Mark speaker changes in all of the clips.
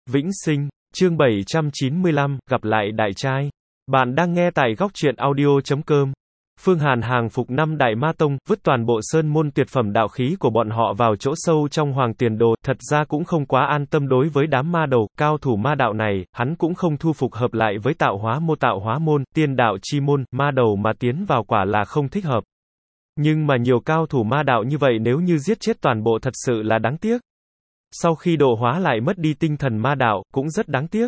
Speaker 1: Vĩnh sinh, chương 795, gặp lại đại trai. Bạn đang nghe tại góc truyện audio.com. Phương Hàn hàng phục 5 đại ma tông, vứt toàn bộ sơn môn tuyệt phẩm đạo khí của bọn họ vào chỗ sâu trong hoàng tiền đồ, thật ra cũng không quá an tâm đối với đám ma đầu, cao thủ ma đạo này, hắn cũng không thu phục hợp lại với tạo hóa môn, tiên đạo chi môn, ma đầu mà tiến vào quả là không thích hợp. Nhưng mà nhiều cao thủ ma đạo như vậy nếu như giết chết toàn bộ thật sự là đáng tiếc. Sau khi độ hóa lại mất đi tinh thần ma đạo, cũng rất đáng tiếc.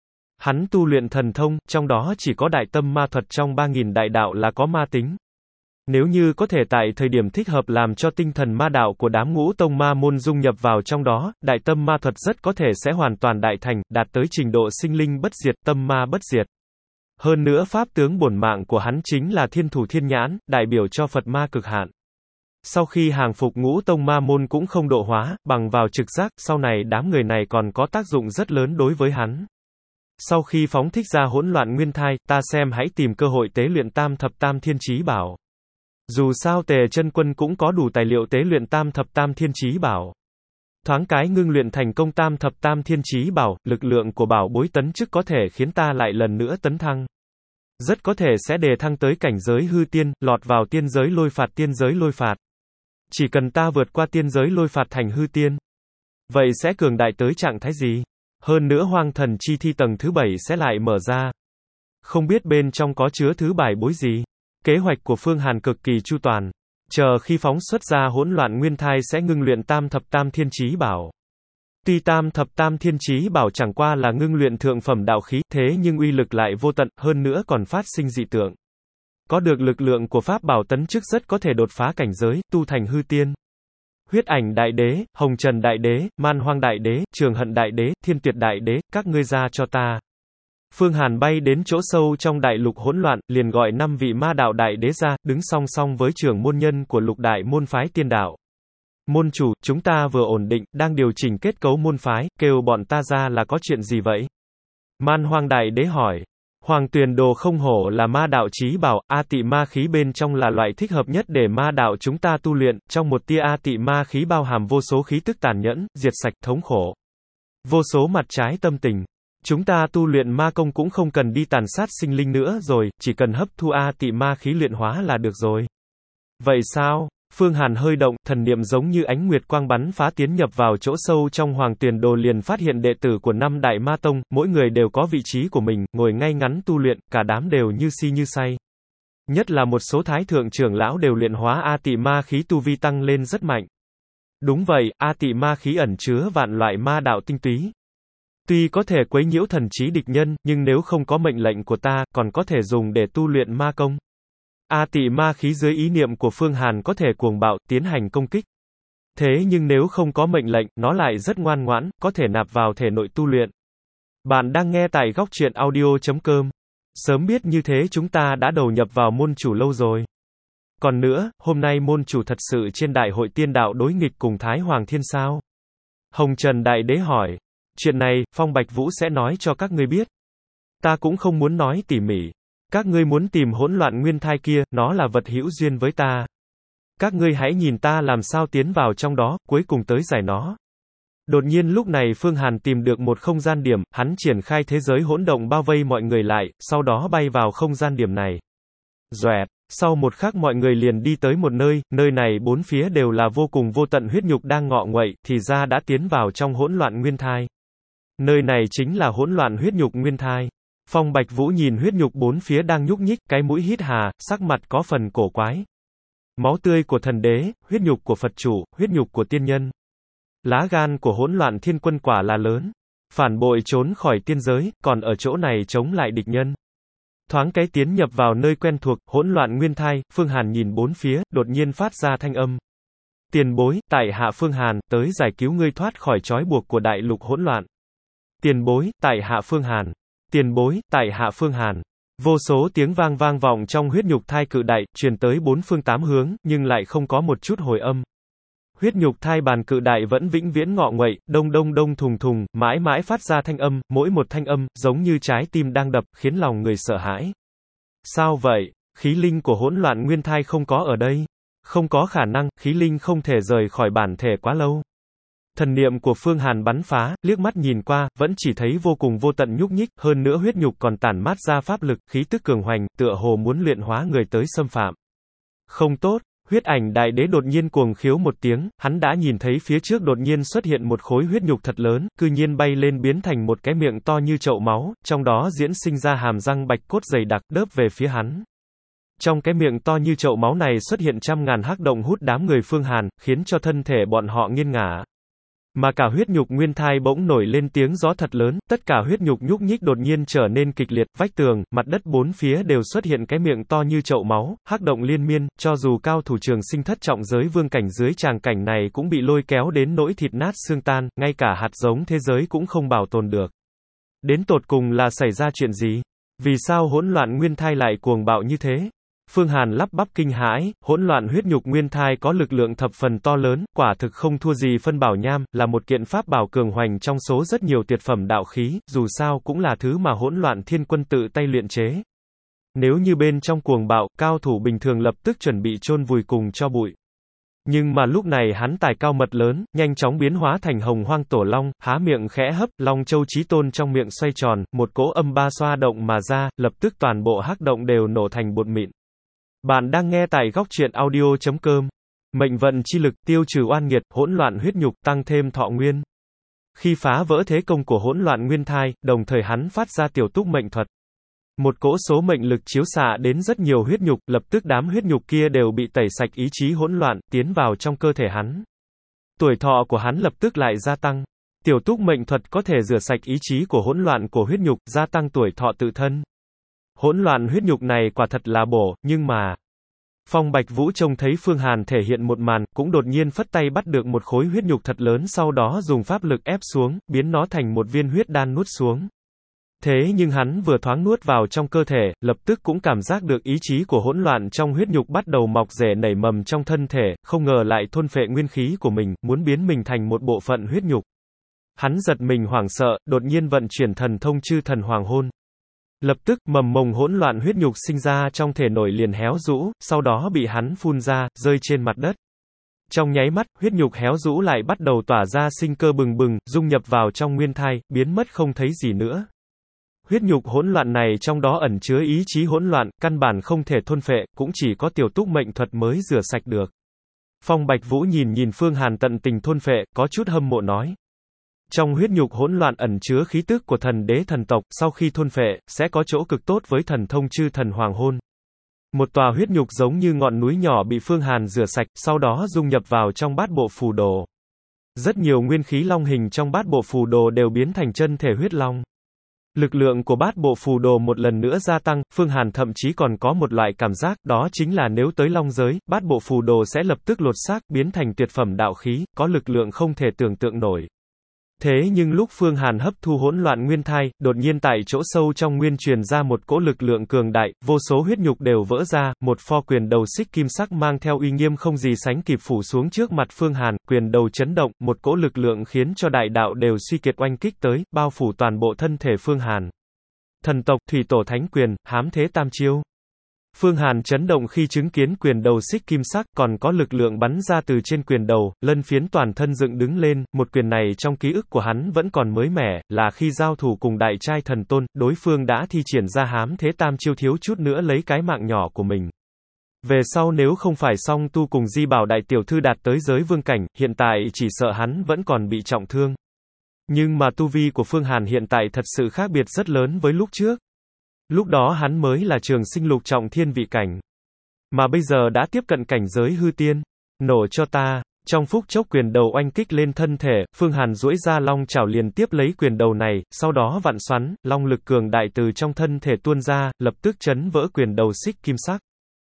Speaker 1: Hắn tu luyện thần thông, trong đó chỉ có đại tâm ma thuật trong 3.000 đại đạo là có ma tính. Nếu như có thể tại thời điểm thích hợp làm cho tinh thần ma đạo của đám ngũ tông ma môn dung nhập vào trong đó, đại tâm ma thuật rất có thể sẽ hoàn toàn đại thành, đạt tới trình độ sinh linh bất diệt, tâm ma bất diệt. Hơn nữa pháp tướng bổn mạng của hắn chính là thiên thủ thiên nhãn, đại biểu cho Phật ma cực hạn. Sau khi hàng phục ngũ tông ma môn cũng không độ hóa, bằng vào trực giác, sau này đám người này còn có tác dụng rất lớn đối với hắn. Sau khi phóng thích ra hỗn loạn nguyên thai, ta xem hãy tìm cơ hội tế luyện tam thập tam thiên chí bảo. Dù sao Tề Chân Quân cũng có đủ tài liệu tế luyện tam thập tam thiên chí bảo. Thoáng cái ngưng luyện thành công tam thập tam thiên chí bảo, lực lượng của bảo bối tấn chức có thể khiến ta lại lần nữa tấn thăng. Rất có thể sẽ đề thăng tới cảnh giới hư tiên, lọt vào tiên giới lôi phạt. Chỉ cần ta vượt qua tiên giới lôi phạt thành hư tiên. Vậy sẽ cường đại tới trạng thái gì? Hơn nữa hoang thần chi thi tầng thứ 7 sẽ lại mở ra. Không biết bên trong có chứa thứ bài bối gì? Kế hoạch của Phương Hàn cực kỳ chu toàn. Chờ khi phóng xuất ra hỗn loạn nguyên thai sẽ ngưng luyện tam thập tam thiên chí bảo. Tuy tam thập tam thiên chí bảo chẳng qua là ngưng luyện thượng phẩm đạo khí, thế nhưng uy lực lại vô tận, hơn nữa còn phát sinh dị tượng. Có được lực lượng của pháp bảo tấn chức rất có thể đột phá cảnh giới, tu thành hư tiên. Huyết ảnh đại đế, hồng trần đại đế, man hoang đại đế, trường hận đại đế, thiên tuyệt đại đế, các ngươi ra cho ta. Phương Hàn bay đến chỗ sâu trong đại lục hỗn loạn, liền gọi 5 vị ma đạo đại đế ra, đứng song song với trưởng môn nhân của lục đại môn phái tiên đạo. Môn chủ, chúng ta vừa ổn định, đang điều chỉnh kết cấu môn phái, kêu bọn ta ra là có chuyện gì vậy? Man hoang đại đế hỏi. Hoàng Tuyền Đồ không hổ là ma đạo chí bảo, A Tị ma khí bên trong là loại thích hợp nhất để ma đạo chúng ta tu luyện, trong một tia A Tị ma khí bao hàm vô số khí tức tàn nhẫn, diệt sạch thống khổ. Vô số mặt trái tâm tình. Chúng ta tu luyện ma công cũng không cần đi tàn sát sinh linh nữa rồi, chỉ cần hấp thu A Tị ma khí luyện hóa là được rồi. Vậy sao? Phương Hàn hơi động, thần niệm giống như ánh nguyệt quang bắn phá tiến nhập vào chỗ sâu trong Hoàng Tuyền Đồ liền phát hiện đệ tử của 5 đại ma tông, mỗi người đều có vị trí của mình, ngồi ngay ngắn tu luyện, cả đám đều như si như say. Nhất là một số thái thượng trưởng lão đều luyện hóa A Tị ma khí tu vi tăng lên rất mạnh. Đúng vậy, A Tị ma khí ẩn chứa vạn loại ma đạo tinh túy. Tuy có thể quấy nhiễu thần trí địch nhân, nhưng nếu không có mệnh lệnh của ta, còn có thể dùng để tu luyện ma công. A Tị ma khí dưới ý niệm của Phương Hàn có thể cuồng bạo, tiến hành công kích. Thế nhưng nếu không có mệnh lệnh, nó lại rất ngoan ngoãn, có thể nạp vào thể nội tu luyện. Bạn đang nghe tại góc truyện audio.com. Sớm biết như thế chúng ta đã đầu nhập vào môn chủ lâu rồi. Còn nữa, hôm nay môn chủ thật sự trên đại hội tiên đạo đối nghịch cùng Thái Hoàng Thiên sao? Hồng Trần Đại Đế hỏi. Chuyện này, Phong Bạch Vũ sẽ nói cho các ngươi biết. Ta cũng không muốn nói tỉ mỉ. Các ngươi muốn tìm hỗn loạn nguyên thai kia, nó là vật hữu duyên với ta. Các ngươi hãy nhìn ta làm sao tiến vào trong đó, cuối cùng tới giải nó. Đột nhiên lúc này Phương Hàn tìm được một không gian điểm, hắn triển khai thế giới hỗn động bao vây mọi người lại, sau đó bay vào không gian điểm này. Doẹt, sau một khắc mọi người liền đi tới một nơi, nơi này bốn phía đều là vô cùng vô tận huyết nhục đang ngọ nguậy, thì ra đã tiến vào trong hỗn loạn nguyên thai. Nơi này chính là hỗn loạn huyết nhục nguyên thai. Phong Bạch Vũ nhìn huyết nhục bốn phía đang nhúc nhích, cái mũi hít hà, sắc mặt có phần cổ quái. Máu tươi của thần đế, huyết nhục của Phật chủ, huyết nhục của tiên nhân. Lá gan của hỗn loạn thiên quân quả là lớn. Phản bội trốn khỏi tiên giới, còn ở chỗ này chống lại địch nhân. Thoáng cái tiến nhập vào nơi quen thuộc, hỗn loạn nguyên thai, Phương Hàn nhìn bốn phía, đột nhiên phát ra thanh âm. Tiền bối, tại hạ Phương Hàn, tới giải cứu ngươi thoát khỏi trói buộc của đại lục hỗn loạn. Tiền bối, tại hạ Phương Hàn. Tiền bối, tại hạ Phương Hàn. Vô số tiếng vang vang vọng trong huyết nhục thai cự đại, truyền tới bốn phương tám hướng, nhưng lại không có một chút hồi âm. Huyết nhục thai bàn cự đại vẫn vĩnh viễn ngọ nguậy, đông đông đông thùng thùng, mãi mãi phát ra thanh âm, mỗi một thanh âm, giống như trái tim đang đập, khiến lòng người sợ hãi. Sao vậy? Khí linh của hỗn loạn nguyên thai không có ở đây. Không có khả năng, khí linh không thể rời khỏi bản thể quá lâu. Thần niệm của Phương Hàn bắn phá, liếc mắt nhìn qua, vẫn chỉ thấy vô cùng vô tận nhúc nhích, hơn nữa huyết nhục còn tản mát ra pháp lực, khí tức cường hoành, tựa hồ muốn luyện hóa người tới xâm phạm. Không tốt, huyết ảnh đại đế đột nhiên cuồng khiếu một tiếng, hắn đã nhìn thấy phía trước đột nhiên xuất hiện một khối huyết nhục thật lớn, cư nhiên bay lên biến thành một cái miệng to như chậu máu, trong đó diễn sinh ra hàm răng bạch cốt dày đặc đớp về phía hắn. Trong cái miệng to như chậu máu này xuất hiện trăm ngàn hắc động hút đám người Phương Hàn, khiến cho thân thể bọn họ nghiêng ngả. Mà cả huyết nhục nguyên thai bỗng nổi lên tiếng gió thật lớn, tất cả huyết nhục nhúc nhích đột nhiên trở nên kịch liệt, vách tường, mặt đất bốn phía đều xuất hiện cái miệng to như chậu máu, hắc động liên miên, cho dù cao thủ trường sinh thất trọng giới vương cảnh dưới tràng cảnh này cũng bị lôi kéo đến nỗi thịt nát xương tan, ngay cả hạt giống thế giới cũng không bảo tồn được. Đến tột cùng là xảy ra chuyện gì? Vì sao hỗn loạn nguyên thai lại cuồng bạo như thế? Phương Hàn lắp bắp kinh hãi, hỗn loạn huyết nhục nguyên thai có lực lượng thập phần to lớn, quả thực không thua gì phân bảo nham, là một kiện pháp bảo cường hoành trong số rất nhiều tuyệt phẩm đạo khí, dù sao cũng là thứ mà hỗn loạn thiên quân tự tay luyện chế. Nếu như bên trong cuồng bạo, cao thủ bình thường lập tức chuẩn bị chôn vùi cùng cho bụi. Nhưng mà lúc này hắn tài cao mật lớn, nhanh chóng biến hóa thành hồng hoang tổ long, há miệng khẽ hấp, long châu chí tôn trong miệng xoay tròn, một cỗ âm ba xoa động mà ra, lập tức toàn bộ hắc động đều nổ thành bột mịn. Bạn đang nghe tại góc truyện audio.com. Mệnh vận chi lực, tiêu trừ oan nghiệt, hỗn loạn huyết nhục, tăng thêm thọ nguyên. Khi phá vỡ thế công của hỗn loạn nguyên thai, đồng thời hắn phát ra tiểu túc mệnh thuật. Một cỗ số mệnh lực chiếu xạ đến rất nhiều huyết nhục, lập tức đám huyết nhục kia đều bị tẩy sạch ý chí hỗn loạn, tiến vào trong cơ thể hắn. Tuổi thọ của hắn lập tức lại gia tăng. Tiểu túc mệnh thuật có thể rửa sạch ý chí của hỗn loạn của huyết nhục, gia tăng tuổi thọ tự thân. Hỗn loạn huyết nhục này quả thật là bổ, nhưng mà... Phong Bạch Vũ trông thấy Phương Hàn thể hiện một màn, cũng đột nhiên phất tay bắt được một khối huyết nhục thật lớn, sau đó dùng pháp lực ép xuống, biến nó thành một viên huyết đan nuốt xuống. Thế nhưng hắn vừa thoáng nuốt vào trong cơ thể, lập tức cũng cảm giác được ý chí của hỗn loạn trong huyết nhục bắt đầu mọc rễ nảy mầm trong thân thể, không ngờ lại thôn phệ nguyên khí của mình, muốn biến mình thành một bộ phận huyết nhục. Hắn giật mình hoảng sợ, đột nhiên vận chuyển thần thông chư thần hoàng hôn. Lập tức, mầm mồng hỗn loạn huyết nhục sinh ra trong thể nổi liền héo rũ, sau đó bị hắn phun ra, rơi trên mặt đất. Trong nháy mắt, huyết nhục héo rũ lại bắt đầu tỏa ra sinh cơ bừng bừng, dung nhập vào trong nguyên thai, biến mất không thấy gì nữa. Huyết nhục hỗn loạn này trong đó ẩn chứa ý chí hỗn loạn, căn bản không thể thôn phệ, cũng chỉ có tiểu túc mệnh thuật mới rửa sạch được. Phong Bạch Vũ nhìn Phương Hàn tận tình thôn phệ, có chút hâm mộ nói. Trong huyết nhục hỗn loạn ẩn chứa khí tức của thần đế thần tộc, sau khi thôn phệ, sẽ có chỗ cực tốt với thần thông chư thần hoàng hôn. Một tòa huyết nhục giống như ngọn núi nhỏ bị Phương Hàn rửa sạch, sau đó dung nhập vào trong bát bộ phù đồ. Rất nhiều nguyên khí long hình trong bát bộ phù đồ đều biến thành chân thể huyết long. Lực lượng của bát bộ phù đồ một lần nữa gia tăng, Phương Hàn thậm chí còn có một loại cảm giác, đó chính là nếu tới long giới, bát bộ phù đồ sẽ lập tức lột xác, biến thành tuyệt phẩm đạo khí, có lực lượng không thể tưởng tượng nổi. Thế nhưng lúc Phương Hàn hấp thu hỗn loạn nguyên thai, đột nhiên tại chỗ sâu trong nguyên truyền ra một cỗ lực lượng cường đại, vô số huyết nhục đều vỡ ra, một pho quyền đầu xích kim sắc mang theo uy nghiêm không gì sánh kịp phủ xuống trước mặt Phương Hàn, quyền đầu chấn động, một cỗ lực lượng khiến cho đại đạo đều suy kiệt oanh kích tới, bao phủ toàn bộ thân thể Phương Hàn. Thần tộc thủy tổ thánh quyền, hám thế tam chiêu. Phương Hàn chấn động khi chứng kiến quyền đầu xích kim sắc, còn có lực lượng bắn ra từ trên quyền đầu, lân phiến toàn thân dựng đứng lên, một quyền này trong ký ức của hắn vẫn còn mới mẻ, là khi giao thủ cùng đại trai thần tôn, đối phương đã thi triển ra hám thế tam chiêu thiếu chút nữa lấy cái mạng nhỏ của mình. Về sau nếu không phải song tu cùng Di Bảo đại tiểu thư đạt tới giới vương cảnh, hiện tại chỉ sợ hắn vẫn còn bị trọng thương. Nhưng mà tu vi của Phương Hàn hiện tại thật sự khác biệt rất lớn với lúc trước. Lúc đó hắn mới là trường sinh lục trọng thiên vị cảnh. Mà bây giờ đã tiếp cận cảnh giới hư tiên. Nổ cho ta. Trong phút chốc quyền đầu oanh kích lên thân thể, Phương Hàn duỗi ra long chảo liền tiếp lấy quyền đầu này, sau đó vặn xoắn, long lực cường đại từ trong thân thể tuôn ra, lập tức chấn vỡ quyền đầu xích kim sắc.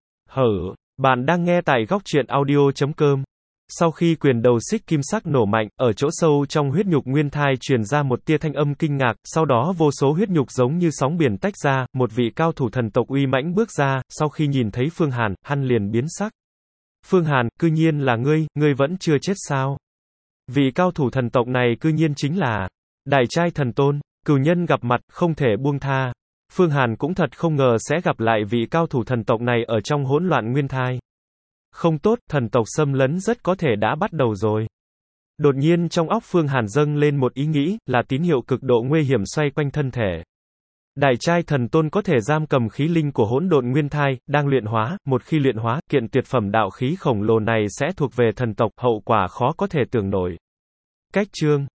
Speaker 1: Bạn đang nghe tại góc truyện audio.com. Sau khi quyền đầu xích kim sắc nổ mạnh, ở chỗ sâu trong huyết nhục nguyên thai truyền ra một tia thanh âm kinh ngạc, sau đó vô số huyết nhục giống như sóng biển tách ra, một vị cao thủ thần tộc uy mãnh bước ra, sau khi nhìn thấy Phương Hàn, hắn liền biến sắc. Phương Hàn, cư nhiên là ngươi vẫn chưa chết sao? Vị cao thủ thần tộc này cư nhiên chính là đại trai thần tôn, cửu nhân gặp mặt, không thể buông tha. Phương Hàn cũng thật không ngờ sẽ gặp lại vị cao thủ thần tộc này ở trong hỗn loạn nguyên thai. Không tốt, thần tộc xâm lấn rất có thể đã bắt đầu rồi. Đột nhiên trong óc Phương Hàn dâng lên một ý nghĩ, là tín hiệu cực độ nguy hiểm xoay quanh thân thể. Đại trai thần tôn có thể giam cầm khí linh của hỗn độn nguyên thai, đang luyện hóa, một khi luyện hóa, kiện tuyệt phẩm đạo khí khổng lồ này sẽ thuộc về thần tộc, hậu quả khó có thể tưởng nổi. Cách chương